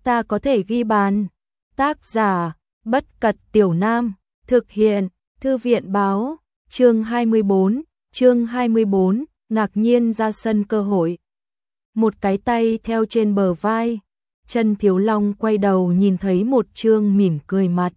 ta có thể ghi bàn. Tác giả, Bất Cật Tiểu Nam, thực hiện, Thư viện báo, chương 24, ngạc nhiên ra sân cơ hội. Một cái tay theo trên bờ vai, Trân Thiếu Long quay đầu nhìn thấy một Trương mỉm cười mặt.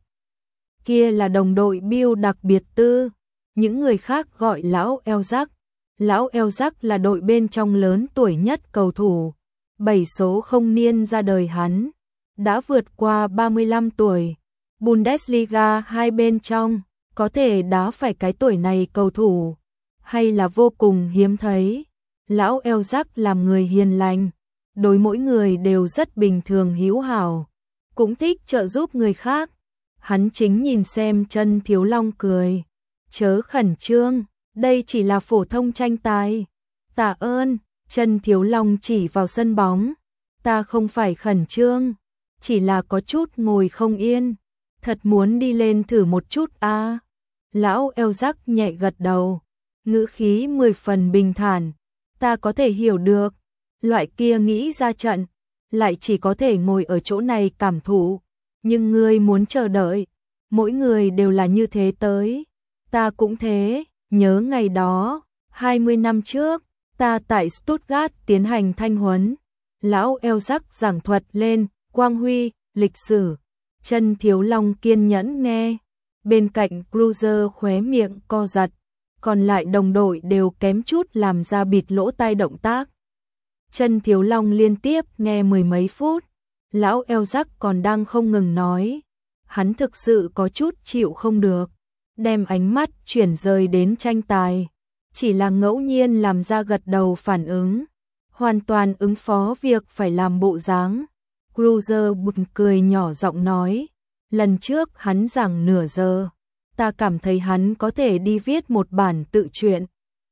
Kia là đồng đội Bill đặc biệt tư, những người khác gọi lão eo rắc. Lão eo rắc là đội bên trong lớn tuổi nhất cầu thủ, 7 số không niên ra đời hắn, đã vượt qua 35 tuổi. Bundesliga hai bên trong, có thể đá phải cái tuổi này cầu thủ, hay là vô cùng hiếm thấy. Lão eo rắc làm người hiền lành, đối mỗi người đều rất bình thường hữu hảo, cũng thích trợ giúp người khác. Hắn chính nhìn xem Trân Thiếu Long cười. Chớ khẩn trương, đây chỉ là phổ thông tranh tài. Tạ ơn, Trân Thiếu Long chỉ vào sân bóng. Ta không phải khẩn trương, chỉ là có chút ngồi không yên. Thật muốn đi lên thử một chút à. Lão eo rắc nhẹ gật đầu, ngữ khí 10 phần bình thản. Ta có thể hiểu được, loại kia nghĩ ra trận, lại chỉ có thể ngồi ở chỗ này cảm thụ. Nhưng ngươi muốn chờ đợi, mỗi người đều là như thế tới. Ta cũng thế, nhớ ngày đó, 20 năm trước, ta tại Stuttgart tiến hành thanh huấn. Lão eo rắc giảng thuật lên, quang huy, lịch sử. Trân Thiếu Long kiên nhẫn nghe, bên cạnh Cruiser khóe miệng co giật, còn lại đồng đội đều kém chút làm ra bịt lỗ tai động tác. Trân Thiếu Long liên tiếp nghe 10 mấy phút, lão eo rắc còn đang không ngừng nói. Hắn thực sự có chút chịu không được, đem ánh mắt chuyển rời đến tranh tài, chỉ là ngẫu nhiên làm ra gật đầu phản ứng, hoàn toàn ứng phó việc phải làm bộ dáng. Cruiser buồn cười nhỏ giọng nói, lần trước hắn giảng nửa giờ, ta cảm thấy hắn có thể đi viết một bản tự truyện.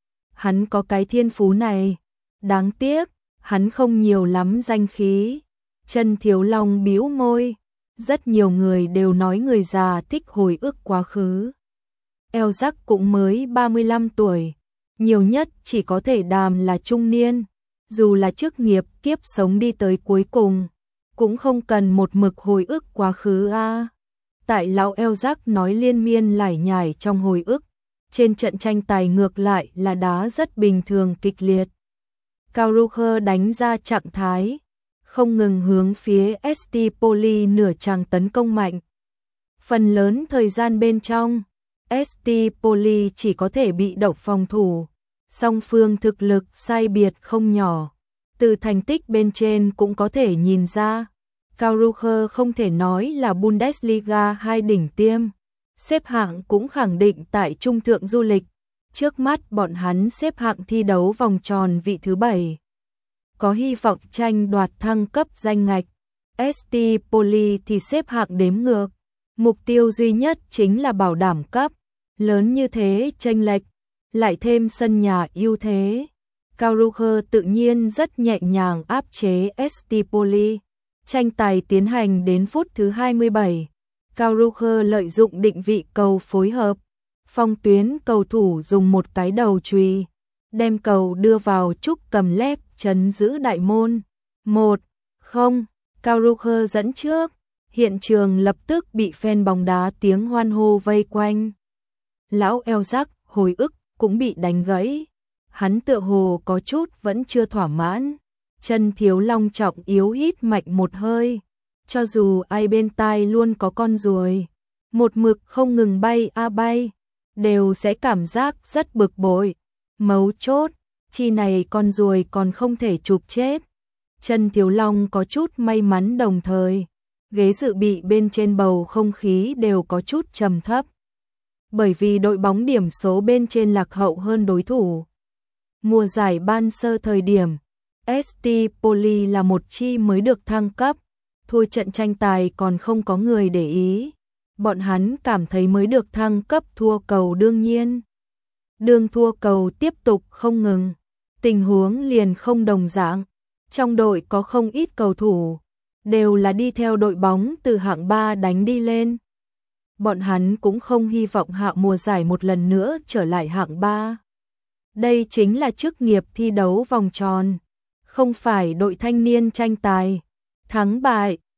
Hắn có cái thiên phú này, đáng tiếc, hắn không nhiều lắm danh khí. Trân Thiếu Long bĩu môi, rất nhiều người đều nói người già thích hồi ức quá khứ. Eo rắc cũng mới 35 tuổi, nhiều nhất chỉ có thể đàm là trung niên, dù là chức nghiệp kiếp sống đi tới cuối cùng, cũng không cần một mực hồi ức quá khứ a. Tại lão eo rắc nói liên miên lải nhải trong hồi ức, trên trận tranh tài ngược lại là đá rất bình thường kịch liệt. Karucher đánh ra trạng thái, không ngừng hướng phía ST Poli nửa chàng tấn công mạnh. Phần lớn thời gian bên trong, ST Poli chỉ có thể bị động phòng thủ, song phương thực lực sai biệt không nhỏ. Từ thành tích bên trên cũng có thể nhìn ra, Karucher không thể nói là Bundesliga hai đỉnh tiêm, xếp hạng cũng khẳng định tại trung thượng du lịch. Trước mắt bọn hắn xếp hạng thi đấu vòng tròn vị thứ 7. Có hy vọng tranh đoạt thăng cấp danh ngạch. ST Poli thì xếp hạng đếm ngược. Mục tiêu duy nhất chính là bảo đảm cấp. Lớn như thế chênh lệch, lại thêm sân nhà ưu thế. Karucher tự nhiên rất nhẹ nhàng áp chế ST Poli. Tranh tài tiến hành đến phút thứ 27. Karucher lợi dụng định vị cầu phối hợp. Phong tuyến cầu thủ dùng một cái đầu chùy, đem cầu đưa vào trúc cầm lép chấn giữ đại môn. 1-0, Karucher dẫn trước. Hiện trường lập tức bị fan bóng đá tiếng hoan hô vây quanh. Lão eo rắc hồi ức cũng bị đánh gãy. Hắn tựa hồ có chút vẫn chưa thỏa mãn. Trân Thiếu Long trọng yếu hít mạnh một hơi. Cho dù ai bên tai luôn có con ruồi, một mực không ngừng bay bay, đều sẽ cảm giác rất bực bội. Mấu chốt, chi này con ruồi còn không thể chụp chết. Trân Thiếu Long có chút may mắn, đồng thời ghế dự bị bên trên bầu không khí đều có chút trầm thấp, bởi vì đội bóng điểm số bên trên lạc hậu hơn đối thủ. Mùa giải ban sơ thời điểm, ST Poli là một chi mới được thăng cấp, thua trận tranh tài còn không có người để ý. Bọn hắn cảm thấy mới được thăng cấp thua cầu đương nhiên. Đường thua cầu tiếp tục không ngừng, tình huống liền không đồng dạng. Trong đội có không ít cầu thủ, đều là đi theo đội bóng từ hạng 3 đánh đi lên. Bọn hắn cũng không hy vọng hạ mùa giải một lần nữa trở lại hạng 3. Đây chính là chức nghiệp thi đấu vòng tròn, không phải đội thanh niên tranh tài. Thắng bại,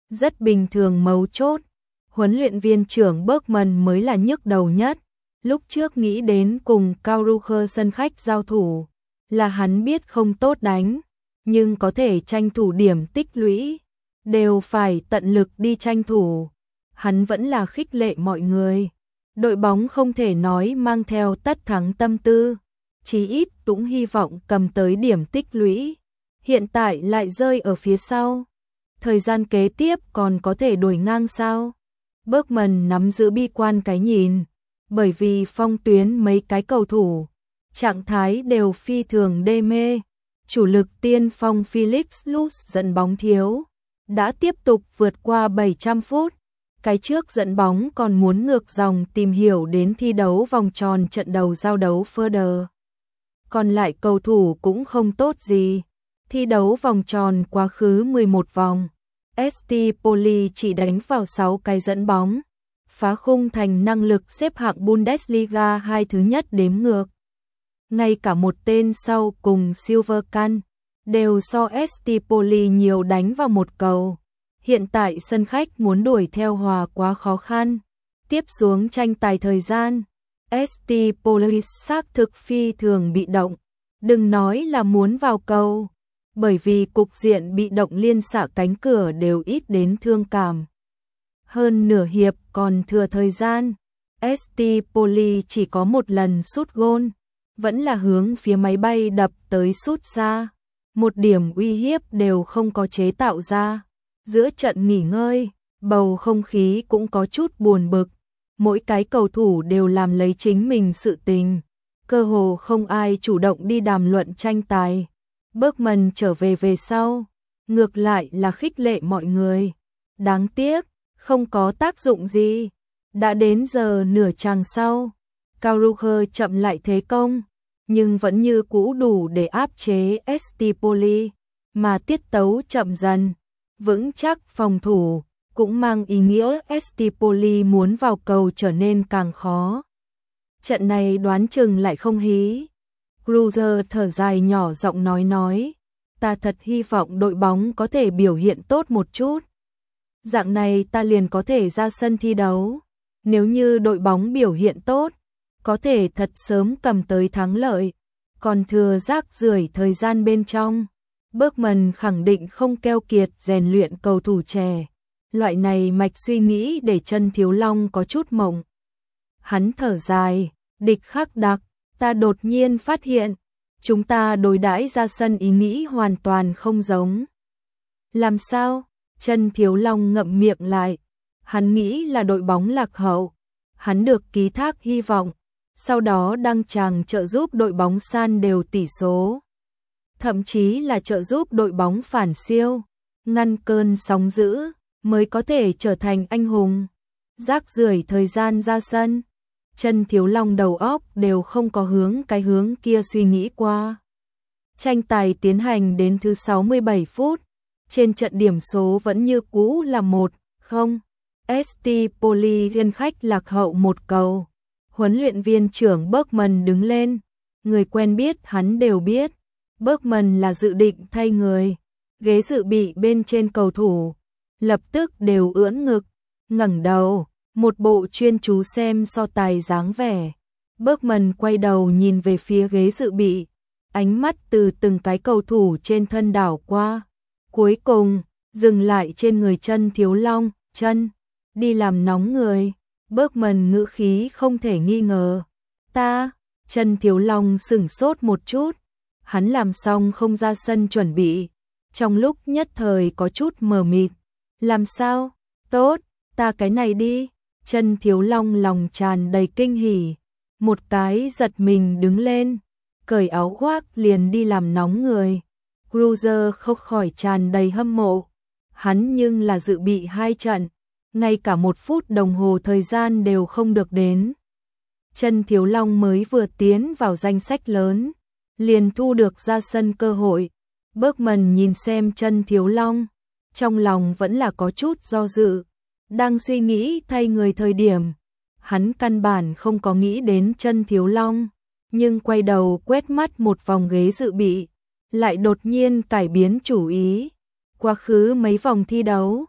Rất bình thường, mấu chốt. Huấn luyện viên trưởng Bergman mới là nhức đầu nhất. Lúc trước nghĩ đến cùng Karlsruhe sân khách giao thủ, là hắn biết không tốt đánh, nhưng có thể tranh thủ điểm tích lũy, đều phải tận lực đi tranh thủ. Hắn vẫn là khích lệ mọi người. Đội bóng không thể nói mang theo tất thắng tâm tư, chí ít cũng hy vọng cầm tới điểm tích lũy. Hiện tại lại rơi ở phía sau. Thời gian kế tiếp còn có thể đuổi ngang sao? Bergman nắm giữ bi quan cái nhìn, bởi vì phong tuyến mấy cái cầu thủ, trạng thái đều phi thường đê mê. Chủ lực tiên phong Felix Luz dẫn bóng thiếu, đã tiếp tục vượt qua 700 phút. Cái trước dẫn bóng còn muốn ngược dòng tìm hiểu đến thi đấu vòng tròn trận đầu giao đấu Further. Còn lại cầu thủ cũng không tốt gì. Thi đấu vòng tròn quá khứ 11 vòng, ST Poli chỉ đánh vào 6 cái dẫn bóng, phá khung thành năng lực xếp hạng Bundesliga 2 thứ nhất đếm ngược. Ngay cả một tên sau cùng Silvercan đều so ST Poli nhiều đánh vào một cầu. Hiện tại sân khách muốn đuổi theo hòa quá khó khăn. Tiếp xuống tranh tài thời gian, ST Poli xác thực phi thường bị động. Đừng nói là muốn vào cầu, bởi vì cục diện bị động liên xạ cánh cửa đều ít đến thương cảm. Hơn nửa hiệp còn thừa thời gian, ST Poli chỉ có một lần sút gôn, vẫn là hướng phía máy bay đập tới sút xa. Một điểm uy hiếp đều không có chế tạo ra. Giữa trận nghỉ ngơi, bầu không khí cũng có chút buồn bực. Mỗi cái cầu thủ đều làm lấy chính mình sự tình. Cơ hồ không ai chủ động đi đàm luận tranh tài. Bergman trở về sau, ngược lại là khích lệ mọi người. Đáng tiếc, không có tác dụng gì. Đã đến giờ nửa chàng sau, Karlsruhe chậm lại thế công, nhưng vẫn như cũ đủ để áp chế ST Poli, mà tiết tấu chậm dần, vững chắc phòng thủ, cũng mang ý nghĩa ST Poli muốn vào cầu trở nên càng khó. Trận này đoán chừng lại không hí. Kruse thở dài nhỏ giọng nói, ta thật hy vọng đội bóng có thể biểu hiện tốt một chút. Dạng này ta liền có thể ra sân thi đấu. Nếu như đội bóng biểu hiện tốt, có thể thật sớm cầm tới thắng lợi. Còn thừa rác rưởi thời gian bên trong, Bergman khẳng định không keo kiệt rèn luyện cầu thủ trẻ. Loại này mạch suy nghĩ để Chân Thiếu Long có chút mộng. Hắn thở dài, địch khắc đặc, ta đột nhiên phát hiện, chúng ta đối đãi ra sân ý nghĩ hoàn toàn không giống. Làm sao? Chân Thiếu Long ngậm miệng lại. Hắn nghĩ là đội bóng lạc hậu. Hắn được ký thác hy vọng. Sau đó đăng tràng trợ giúp đội bóng san đều tỷ số. Thậm chí là trợ giúp đội bóng phản siêu, ngăn cơn sóng dữ, mới có thể trở thành anh hùng. Rác rưởi thời gian ra sân. Chân Thiếu Long đầu óc đều không có hướng cái hướng kia suy nghĩ qua. Tranh tài tiến hành đến thứ 67 phút. Trên trận điểm số vẫn như cũ là 1-0. ST Poli thiên khách lạc hậu một cầu. Huấn luyện viên trưởng Bergman đứng lên. Người quen biết hắn đều biết. Bergman là dự định thay người. Ghế dự bị bên trên cầu thủ lập tức đều ưỡn ngực, ngẩng đầu, một bộ chuyên chú xem so tài dáng vẻ. Bergman quay đầu nhìn về phía ghế dự bị, ánh mắt từ từng cái cầu thủ trên thân đảo qua. Cuối cùng, dừng lại trên người Chân Thiếu Long. Chân, đi làm nóng người. Bergman ngữ khí không thể nghi ngờ. Ta, Chân Thiếu Long sửng sốt một chút. Hắn làm xong không ra sân chuẩn bị. Trong lúc nhất thời có chút mờ mịt. Làm sao? Tốt, ta cái này đi. Chân Thiếu Long lòng tràn đầy kinh hỉ. Một cái giật mình đứng lên. Cởi áo khoác liền đi làm nóng người. Kruse không khỏi tràn đầy hâm mộ. Hắn nhưng là dự bị 2 trận. Ngay cả 1 phút đồng hồ thời gian đều không được đến. Chân Thiếu Long mới vừa tiến vào danh sách lớn, liền thu được ra sân cơ hội. Bergman nhìn xem Chân Thiếu Long, trong lòng vẫn là có chút do dự. Đang suy nghĩ thay người thời điểm, hắn căn bản không có nghĩ đến Chân Thiếu Long, nhưng quay đầu quét mắt một vòng ghế dự bị, lại đột nhiên cải biến chủ ý. Quá khứ mấy vòng thi đấu,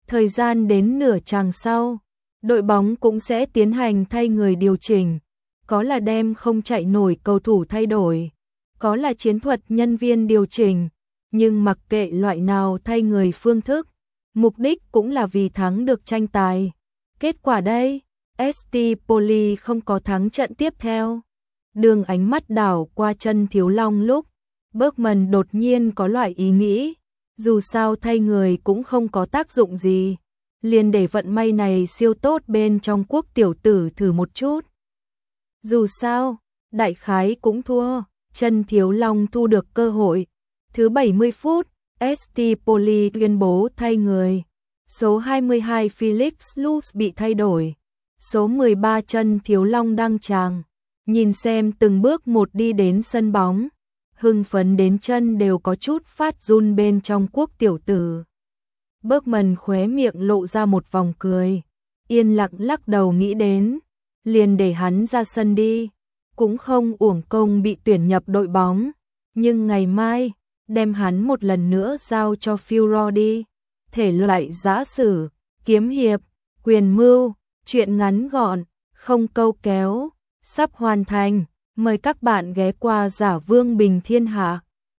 Thời gian đến nửa chặng sau, đội bóng cũng sẽ tiến hành thay người điều chỉnh, có là đem không chạy nổi cầu thủ thay đổi, có là chiến thuật nhân viên điều chỉnh, nhưng mặc kệ loại nào thay người phương thức, mục đích cũng là vì thắng được tranh tài. Kết quả đây, ST Poli không có thắng trận tiếp theo. Đường ánh mắt đảo qua chân Thiếu Long lúc, Bergman đột nhiên có loại ý nghĩ, dù sao thay người cũng không có tác dụng gì, liền để vận may này siêu tốt bên trong Quốc tiểu tử thử một chút. Dù sao, đại khái cũng thua, chân Thiếu Long thu được cơ hội. Thứ 70 phút, ST Poli tuyên bố thay người. Số 22 Felix Luz bị thay đổi. Số 13 chân Thiếu Long đăng tràng. Nhìn xem từng bước một đi đến sân bóng. Hưng phấn đến chân đều có chút phát run bên trong Quốc tiểu tử. Bergman khóe miệng lộ ra một vòng cười. Yên lặng lắc đầu nghĩ đến. Liền để hắn ra sân đi. Cũng không uổng công bị tuyển nhập đội bóng. Nhưng ngày mai, đem hắn một lần nữa giao cho Führer đi. Thể loại giã sử, kiếm hiệp, quyền mưu, truyện ngắn gọn, không câu kéo, sắp hoàn thành. Mời các bạn ghé qua Giả Vương Bình Thiên Hạ.